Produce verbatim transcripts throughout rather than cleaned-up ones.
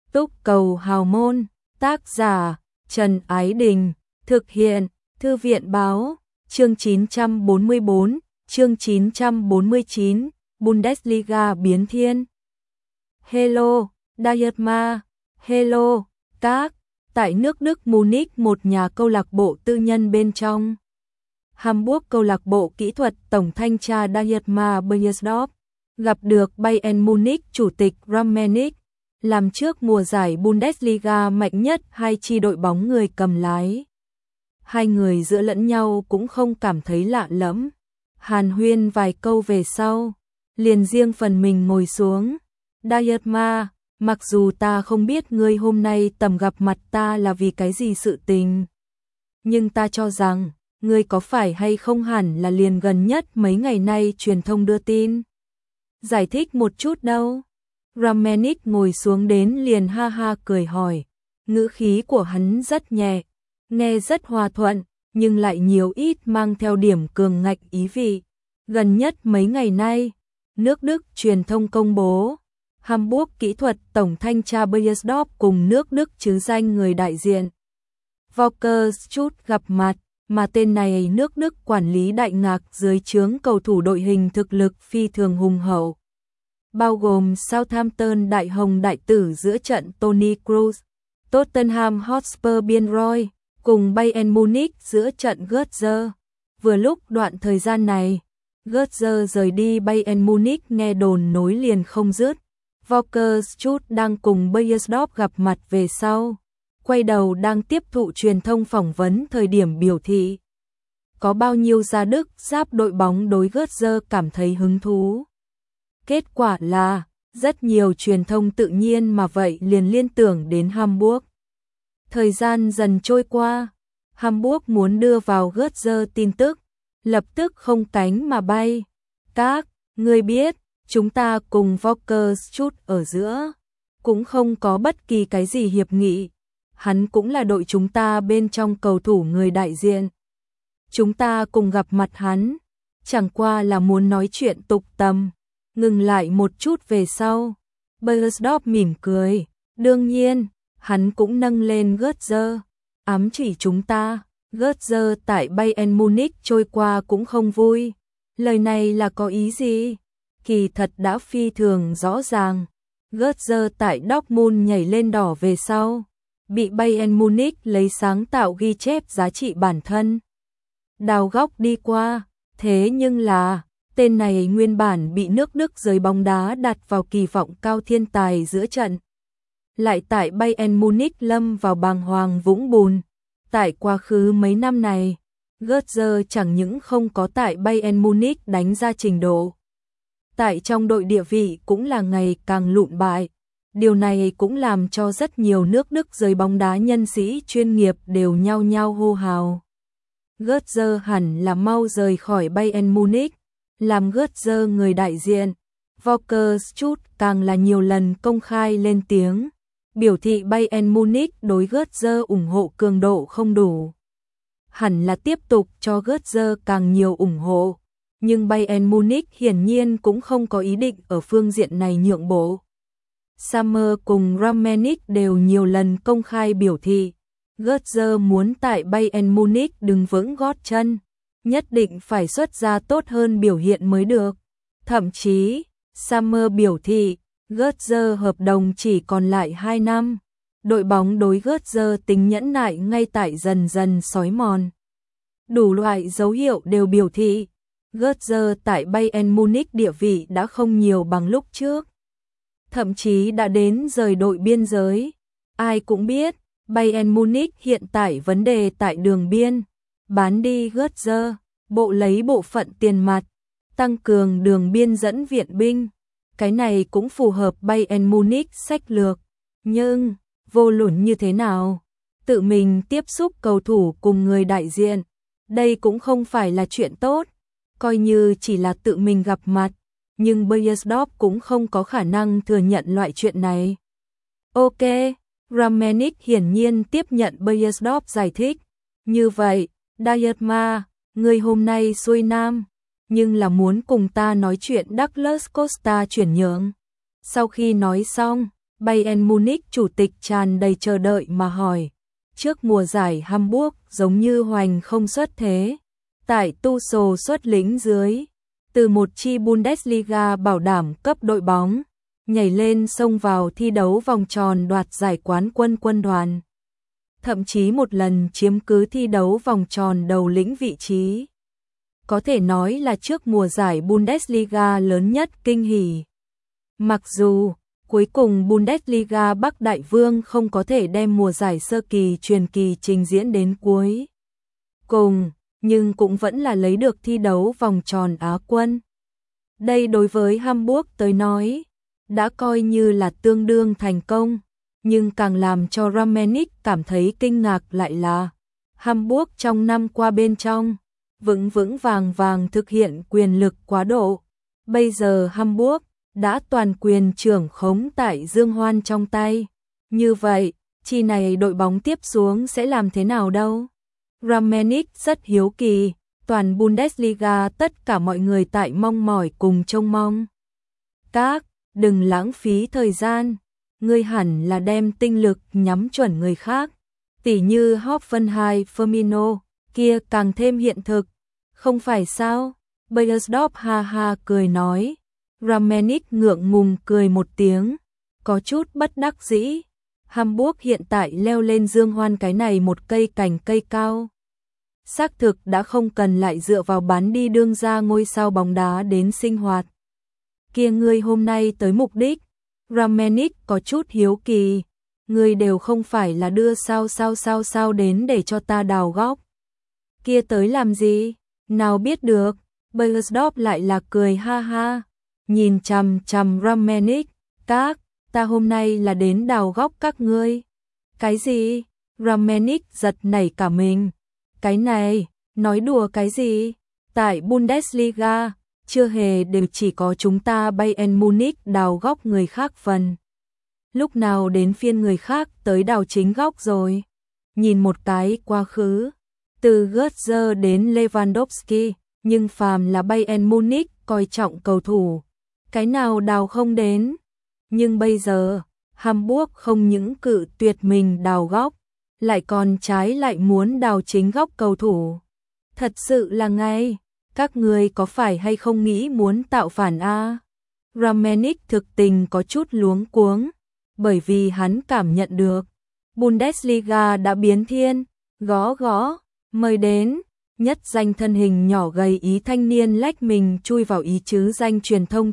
Túc Cầu Hào Môn, tác giả Trần Ái Đình, thực hiện Thư viện Báo, chương chín trăm bốn mươi bốn, chương chín trăm bốn mươi chín, Bundesliga biến thiên. Hello, Dietmar, hello, các, tại nước Đức Munich một nhà câu lạc bộ tư nhân bên trong. Hamburg câu lạc bộ kỹ thuật tổng thanh tra Dietmar Beiersdorf gặp được Bayern Munich chủ tịch Rummenigge, làm trước mùa giải Bundesliga mạnh nhất hai chi đội bóng người cầm lái. Hai người giữa lẫn nhau cũng không cảm thấy lạ lẫm, hàn huyên vài câu về sau, liền riêng phần mình ngồi xuống. Dietmar, mặc dù ta không biết ngươi hôm nay tầm gặp mặt ta là vì cái gì sự tình, nhưng ta cho rằng, ngươi có phải hay không hẳn là liền gần nhất mấy ngày nay truyền thông đưa tin. Giải thích một chút đâu. Rummenigge ngồi xuống đến liền ha ha cười hỏi, ngữ khí của hắn rất nhẹ, nghe rất hòa thuận, nhưng lại nhiều ít mang theo điểm cường ngạnh ý vị. Gần nhất mấy ngày nay, nước Đức truyền thông công bố, Hamburg kỹ thuật tổng thanh tra Beiersdorf cùng nước Đức chứ danh người đại diện Volker Schut gặp mặt, mà tên này nước Đức quản lý đại ngạc dưới trướng cầu thủ đội hình thực lực phi thường hùng hậu, bao gồm Southampton đại hồng đại tử giữa trận Toni Kroos, Tottenham Hotspur Biên Roy, cùng Bayern Munich giữa trận Götze. Vừa lúc đoạn thời gian này, Götze rời đi Bayern Munich nghe đồn nối liền không dứt. Volker Schut đang cùng Beiersdorf gặp mặt về sau, quay đầu đang tiếp thụ truyền thông phỏng vấn thời điểm biểu thị có bao nhiêu gia Đức giáp đội bóng đối Götze cảm thấy hứng thú. Kết quả là, rất nhiều truyền thông tự nhiên mà vậy liền liên tưởng đến Hamburg. Thời gian dần trôi qua, Hamburg muốn đưa vào Götze tin tức, lập tức không cánh mà bay. Các, người biết, chúng ta cùng Volker Schut ở giữa, cũng không có bất kỳ cái gì hiệp nghị. Hắn cũng là đội chúng ta bên trong cầu thủ người đại diện. Chúng ta cùng gặp mặt hắn, chẳng qua là muốn nói chuyện tục tầm. Ngừng lại một chút về sau, Beiersdorf mỉm cười, đương nhiên, hắn cũng nâng lên Götze, ám chỉ chúng ta, Götze tại Bayern Munich trôi qua cũng không vui. Lời này là có ý gì? Kỳ thật đã phi thường rõ ràng, Götze tại Dortmund nhảy lên đỏ về sau, bị Bayern Munich lấy sáng tạo ghi chép giá trị bản thân, đào góc đi qua, thế nhưng là tên này nguyên bản bị nước Đức giới bóng đá đặt vào kỳ vọng cao thiên tài giữa trận, lại tại Bayern Munich lâm vào bàng hoàng vũng bùn. Tại quá khứ mấy năm này, Götze chẳng những không có tại Bayern Munich đánh ra trình độ, tại trong đội địa vị cũng là ngày càng lụn bại. Điều này cũng làm cho rất nhiều nước Đức giới bóng đá nhân sĩ chuyên nghiệp đều nhao nhao hô hào. Götze hẳn là mau rời khỏi Bayern Munich, làm Götze người đại diện. Volker Schut càng là nhiều lần công khai lên tiếng, biểu thị Bayern Munich đối Götze ủng hộ cường độ không đủ. Hẳn là tiếp tục cho Götze càng nhiều ủng hộ, nhưng Bayern Munich hiển nhiên cũng không có ý định ở phương diện này nhượng bộ. Sammer cùng Rummenigge đều nhiều lần công khai biểu thị, Götze muốn tại Bayern Munich đứng vững gót chân, nhất định phải xuất ra tốt hơn biểu hiện mới được. Thậm chí, Sammer biểu thị, Götze hợp đồng chỉ còn lại hai năm. Đội bóng đối Götze tính nhẫn nại ngay tại dần dần xói mòn. Đủ loại dấu hiệu đều biểu thị, Götze tại Bayern Munich địa vị đã không nhiều bằng lúc trước. Thậm chí đã đến rời đội biên giới. Ai cũng biết, Bayern Munich hiện tại vấn đề tại đường biên. Bán đi Götze, bộ lấy bộ phận tiền mặt, tăng cường đường biên dẫn viện binh. Cái này cũng phù hợp Bayern Munich sách lược. Nhưng, vô luận như thế nào, tự mình tiếp xúc cầu thủ cùng người đại diện, đây cũng không phải là chuyện tốt. Coi như chỉ là tự mình gặp mặt, nhưng Beiersdorf cũng không có khả năng thừa nhận loại chuyện này. Ok, Rummenigge hiển nhiên tiếp nhận Beiersdorf giải thích. Như vậy, Dietmar, người hôm nay xuôi nam, nhưng là muốn cùng ta nói chuyện Douglas Costa chuyển nhượng. Sau khi nói xong, Bayern Munich chủ tịch tràn đầy chờ đợi mà hỏi. Trước mùa giải Hamburg giống như hoành không xuất thế. Tại Tuchel xuất lĩnh dưới, từ một chi Bundesliga bảo đảm cấp đội bóng, nhảy lên xông vào thi đấu vòng tròn đoạt giải quán quân quân đoàn. Thậm chí một lần chiếm cứ thi đấu vòng tròn đầu lĩnh vị trí. Có thể nói là trước mùa giải Bundesliga lớn nhất kinh hỉ. Mặc dù cuối cùng Bundesliga Bắc Đại Vương không có thể đem mùa giải sơ kỳ truyền kỳ trình diễn đến cuối cùng, nhưng cũng vẫn là lấy được thi đấu vòng tròn Á quân. Đây đối với Hamburg tới nói, đã coi như là tương đương thành công, nhưng càng làm cho Rangnick cảm thấy kinh ngạc lại là Hamburg trong năm qua bên trong vững vững vàng vàng thực hiện quyền lực quá độ. Bây giờ Hamburg đã toàn quyền trưởng khống tại Dương Hoan trong tay. Như vậy, chi này đội bóng tiếp xuống sẽ làm thế nào đâu? Rangnick rất hiếu kỳ, toàn Bundesliga tất cả mọi người tại mong mỏi cùng trông mong. Các, đừng lãng phí thời gian, ngươi hẳn là đem tinh lực nhắm chuẩn người khác, tỉ như Hoffenheim, Firmino, kia càng thêm hiện thực, không phải sao? Beiersdorf ha ha cười nói. Rangnick ngượng ngùng cười một tiếng, có chút bất đắc dĩ. Hamburg hiện tại leo lên Dương Hoan cái này một cây cành cây cao. Xác thực đã không cần lại dựa vào bán đi đương ra ngôi sao bóng đá đến sinh hoạt. Kia ngươi hôm nay tới mục đích, Rangnick có chút hiếu kỳ, ngươi đều không phải là đưa sao sao sao sao đến để cho ta đào góc. Kia tới làm gì? Nào biết được, Beiersdorf lại là cười ha ha, nhìn chằm chằm Rangnick, các, ta hôm nay là đến đào góc các ngươi. Cái gì? Rangnick giật nảy cả mình. Cái này, nói đùa cái gì? Tại Bundesliga, chưa hề đều chỉ có chúng ta Bayern Munich đào góc người khác phần. Lúc nào đến phiên người khác tới đào chính góc rồi? Nhìn một cái quá khứ, từ Götze đến Lewandowski, nhưng phàm là Bayern Munich coi trọng cầu thủ, cái nào đào không đến. Nhưng bây giờ, Hamburg không những cự tuyệt mình đào góc, lại còn trái lại muốn đào chính góc cầu thủ. Thật sự là ngay, các người có phải hay không nghĩ muốn tạo phản a? Rangnick thực tình có chút luống cuống, bởi vì hắn cảm nhận được Bundesliga đã biến thiên, gõ gõ, mời đến. Nhất danh thân hình nhỏ gầy ý thanh niên lách mình chui vào ý chứ danh truyền thông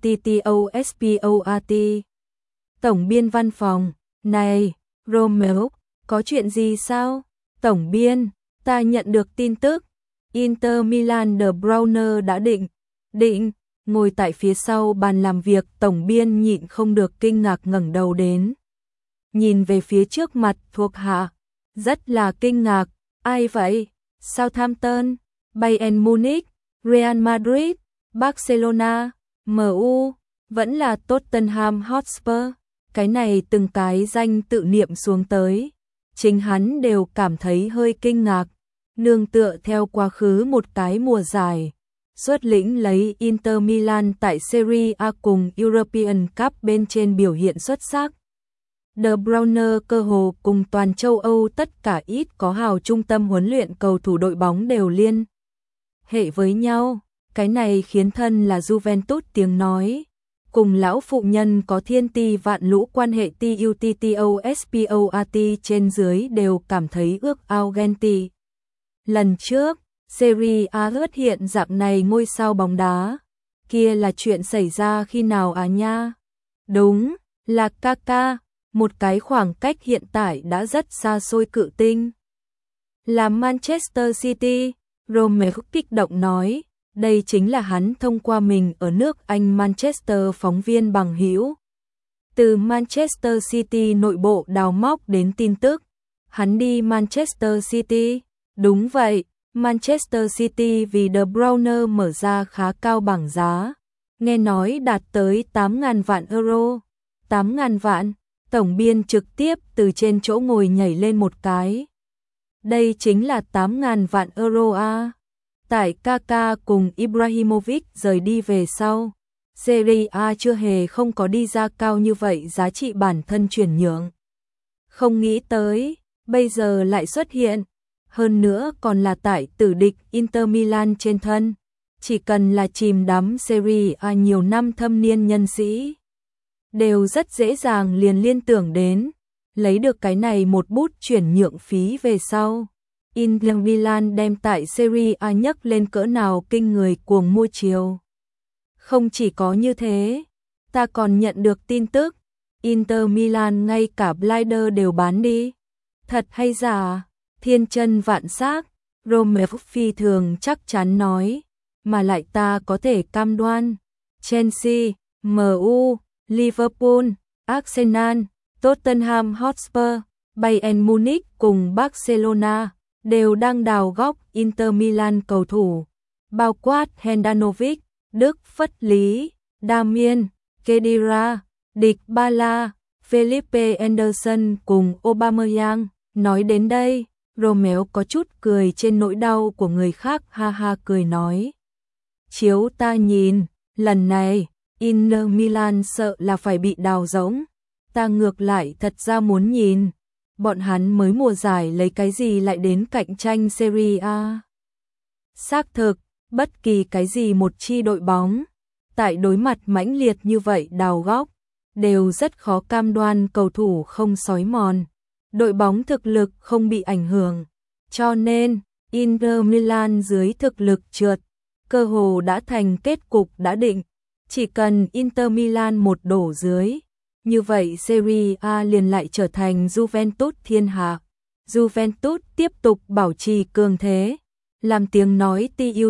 TUTTOSPORT. Tổng biên văn phòng, này, Romeo, có chuyện gì sao? Tổng biên, ta nhận được tin tức, Inter Milan De Bruyne đã định, định, ngồi tại phía sau bàn làm việc, tổng biên nhịn không được kinh ngạc ngẩng đầu đến. Nhìn về phía trước mặt thuộc hạ, rất là kinh ngạc, ai vậy? Southampton, Bayern Munich, Real Madrid, Barcelona, em u, vẫn là Tottenham Hotspur. Cái này từng cái danh tự niệm xuống tới, chính hắn đều cảm thấy hơi kinh ngạc. Nương tựa theo quá khứ một cái mùa giải, xuất lĩnh lấy Inter Milan tại Serie A cùng European Cup bên trên biểu hiện xuất sắc. De Bruyne cơ hồ cùng toàn châu Âu tất cả ít có hào trung tâm huấn luyện cầu thủ đội bóng đều liên hệ với nhau, cái này khiến thân là Juventus tiếng nói, cùng lão phụ nhân có thiên ti vạn lũ quan hệ TUTTOSPORT trên dưới đều cảm thấy ước ao ghen tị. Lần trước, Serie A xuất hiện dạng này ngôi sao bóng đá, kia là chuyện xảy ra khi nào à nha? Đúng, là Kaka. Một cái khoảng cách hiện tại đã rất xa xôi cự tinh. Là Manchester City, Romeo kích động nói, đây chính là hắn thông qua mình ở nước Anh Manchester phóng viên bằng hữu. Từ Manchester City nội bộ đào móc đến tin tức, hắn đi Manchester City, đúng vậy, Manchester City vì De Bruyne mở ra khá cao bảng giá, nghe nói đạt tới tám nghìn vạn euro, tám nghìn vạn. Tổng biên trực tiếp từ trên chỗ ngồi nhảy lên một cái. Đây chính là tám nghìn vạn euro a. Tại Kaka cùng Ibrahimovic rời đi về sau, Serie A chưa hề không có đi ra cao như vậy giá trị bản thân chuyển nhượng. Không nghĩ tới, bây giờ lại xuất hiện, hơn nữa còn là tại tử địch Inter Milan trên thân. Chỉ cần là chìm đắm Serie A nhiều năm thâm niên nhân sĩ, đều rất dễ dàng liền liên tưởng đến, lấy được cái này một bút chuyển nhượng phí về sau. Inter Milan đem tại Serie A nhấc lên cỡ nào kinh người cuồng mua chiều. Không chỉ có như thế, ta còn nhận được tin tức, Inter Milan ngay cả Blinder đều bán đi. Thật hay giả? Thiên chân vạn xác, Romeo phi thường chắc chắn nói, mà lại ta có thể cam đoan, Chelsea, em u, Liverpool, Arsenal, Tottenham Hotspur, Bayern Munich cùng Barcelona đều đang đào góc Inter Milan cầu thủ, bao quát Handanovic, Đức Phất Lý, Damien, Khedira, Dybala, Felipe Anderson cùng Aubameyang. Nói đến đây, Romeo có chút cười trên nỗi đau của người khác, ha ha cười nói. Chiếu ta nhìn, lần này, Inter Milan sợ là phải bị đào rỗng. Ta ngược lại thật ra muốn nhìn, bọn hắn mới mùa giải lấy cái gì lại đến cạnh tranh Serie A. Xác thực, bất kỳ cái gì một chi đội bóng, tại đối mặt mãnh liệt như vậy đào góc, đều rất khó cam đoan cầu thủ không xói mòn, đội bóng thực lực không bị ảnh hưởng. Cho nên, Inter Milan dưới thực lực trượt, cơ hồ đã thành kết cục đã định. Chỉ cần Inter Milan một đổ dưới, như vậy Serie A liền lại trở thành Juventus thiên hạ. Juventus tiếp tục bảo trì cường thế, làm tiếng nói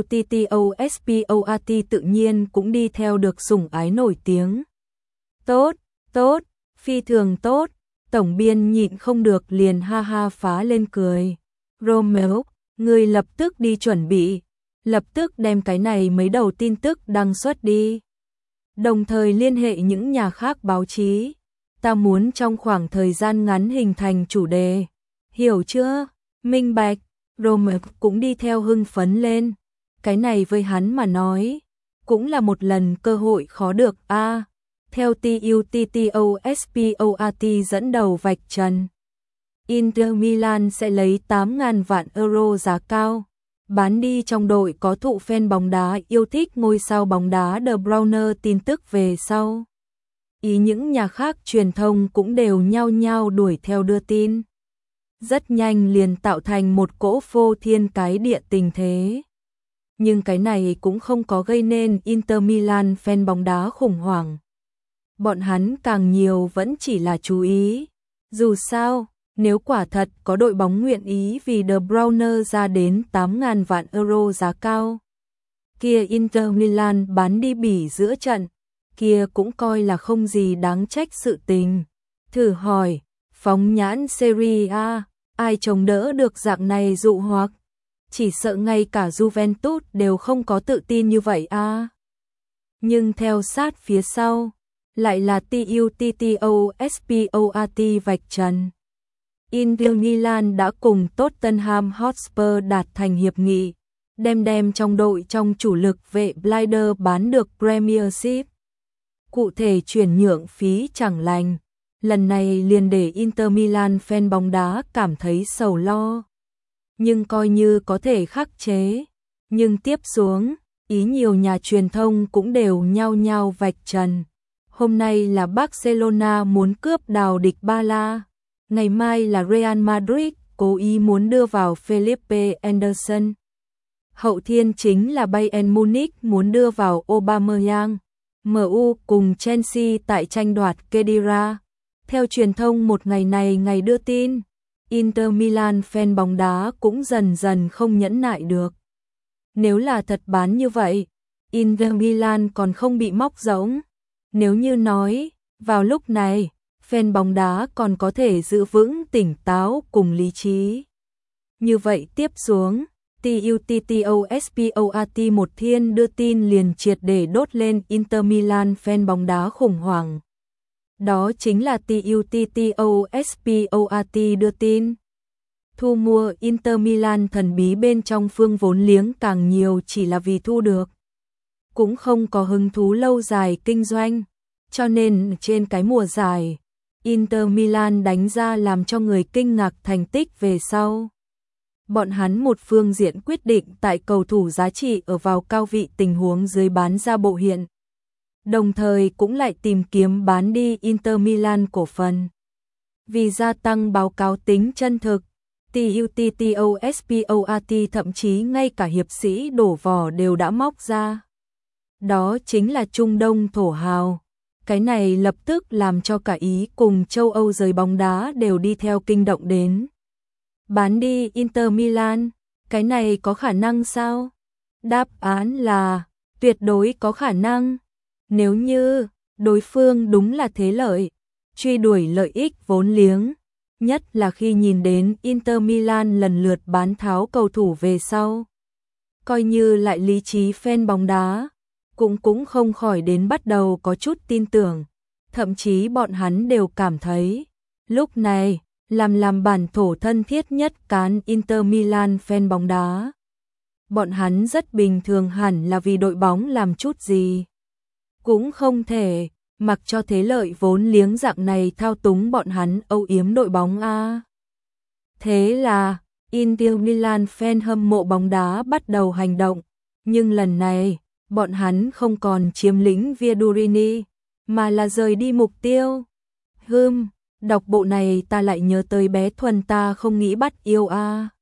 TUTTOSPOAT tự nhiên cũng đi theo được sủng ái nổi tiếng. Tốt, tốt, phi thường tốt, tổng biên nhịn không được liền ha ha phá lên cười. Romeo, người lập tức đi chuẩn bị, lập tức đem cái này mấy đầu tin tức đăng xuất đi. Đồng thời liên hệ những nhà khác báo chí, ta muốn trong khoảng thời gian ngắn hình thành chủ đề. Hiểu chưa? Minh bạch. Romeo cũng đi theo hưng phấn lên. Cái này với hắn mà nói, cũng là một lần cơ hội khó được a. À, theo TUTTOSPOAT dẫn đầu vạch trần, Inter Milan sẽ lấy tám nghìn vạn euro giá cao, bán đi trong đội có thụ fan bóng đá yêu thích ngôi sao bóng đá De Bruyne. Tin tức về sau, ý những nhà khác truyền thông cũng đều nhao nhao đuổi theo đưa tin. Rất nhanh liền tạo thành một cỗ phô thiên cái địa tình thế. Nhưng cái này cũng không có gây nên Inter Milan fan bóng đá khủng hoảng. Bọn hắn càng nhiều vẫn chỉ là chú ý. Dù sao, nếu quả thật có đội bóng nguyện ý vì De Bruyne ra đến tám nghìn vạn euro giá cao, kia Inter Milan bán đi Bỉ giữa trận, kia cũng coi là không gì đáng trách sự tình. Thử hỏi, phóng nhãn Serie A, ai chống đỡ được dạng này dụ hoặc? Chỉ sợ ngay cả Juventus đều không có tự tin như vậy a. À. Nhưng theo sát phía sau, lại là TUTTOSPOAT vạch trần. Inter Milan đã cùng Tottenham Hotspur đạt thành hiệp nghị, đem đem trong đội trong chủ lực vệ Blinder bán được Premiership. Cụ thể chuyển nhượng phí chẳng lành, lần này liền để Inter Milan fan bóng đá cảm thấy sầu lo. Nhưng coi như có thể khắc chế. Nhưng tiếp xuống, ý nhiều nhà truyền thông cũng đều nhao nhao vạch trần. Hôm nay là Barcelona muốn cướp đào Dybala, ngày mai là Real Madrid cố ý muốn đưa vào Felipe Anderson. Hậu thiên chính là Bayern Munich muốn đưa vào Aubameyang. em u cùng Chelsea tại tranh đoạt Khedira. Theo truyền thông một ngày này ngày đưa tin, Inter Milan fan bóng đá cũng dần dần không nhẫn nại được. Nếu là thật bán như vậy, Inter Milan còn không bị móc rỗng. Nếu như nói, vào lúc này, fan bóng đá còn có thể giữ vững tỉnh táo cùng lý trí. Như vậy tiếp xuống, TUTTOSPOAT một thiên đưa tin liền triệt để đốt lên Inter Milan fan bóng đá khủng hoảng. Đó chính là TUTTOSPOAT đưa tin. Thu mua Inter Milan thần bí bên trong phương vốn liếng càng nhiều chỉ là vì thu được cũng không có hứng thú lâu dài kinh doanh, cho nên trên cái mùa giải, Inter Milan đánh ra làm cho người kinh ngạc thành tích về sau. Bọn hắn một phương diện quyết định tại cầu thủ giá trị ở vào cao vị tình huống dưới bán ra bộ hiện. Đồng thời cũng lại tìm kiếm bán đi Inter Milan cổ phần. Vì gia tăng báo cáo tính chân thực, TUTTOSPORT thậm chí ngay cả hiệp sĩ đổ vỏ đều đã móc ra. Đó chính là Trung Đông thổ hào. Cái này lập tức làm cho cả Ý cùng châu Âu giới bóng đá đều đi theo kinh động đến. Bán đi Inter Milan, cái này có khả năng sao? Đáp án là tuyệt đối có khả năng. Nếu như đối phương đúng là thế lợi, truy đuổi lợi ích vốn liếng, nhất là khi nhìn đến Inter Milan lần lượt bán tháo cầu thủ về sau. Coi như lại lý trí fan bóng đá, cũng cũng không khỏi đến bắt đầu có chút tin tưởng, thậm chí bọn hắn đều cảm thấy, lúc này, làm làm bản thổ thân thiết nhất cán Inter Milan fan bóng đá. Bọn hắn rất bình thường hẳn là vì đội bóng làm chút gì. Cũng không thể, mặc cho thế lợi vốn liếng dạng này thao túng bọn hắn âu yếm đội bóng a. Thế là, Inter Milan fan hâm mộ bóng đá bắt đầu hành động, nhưng lần này, bọn hắn không còn chiếm lĩnh Viadurini, mà là rời đi mục tiêu. Hừm, đọc bộ này ta lại nhớ tới bé Thuần ta không nghĩ bắt yêu a.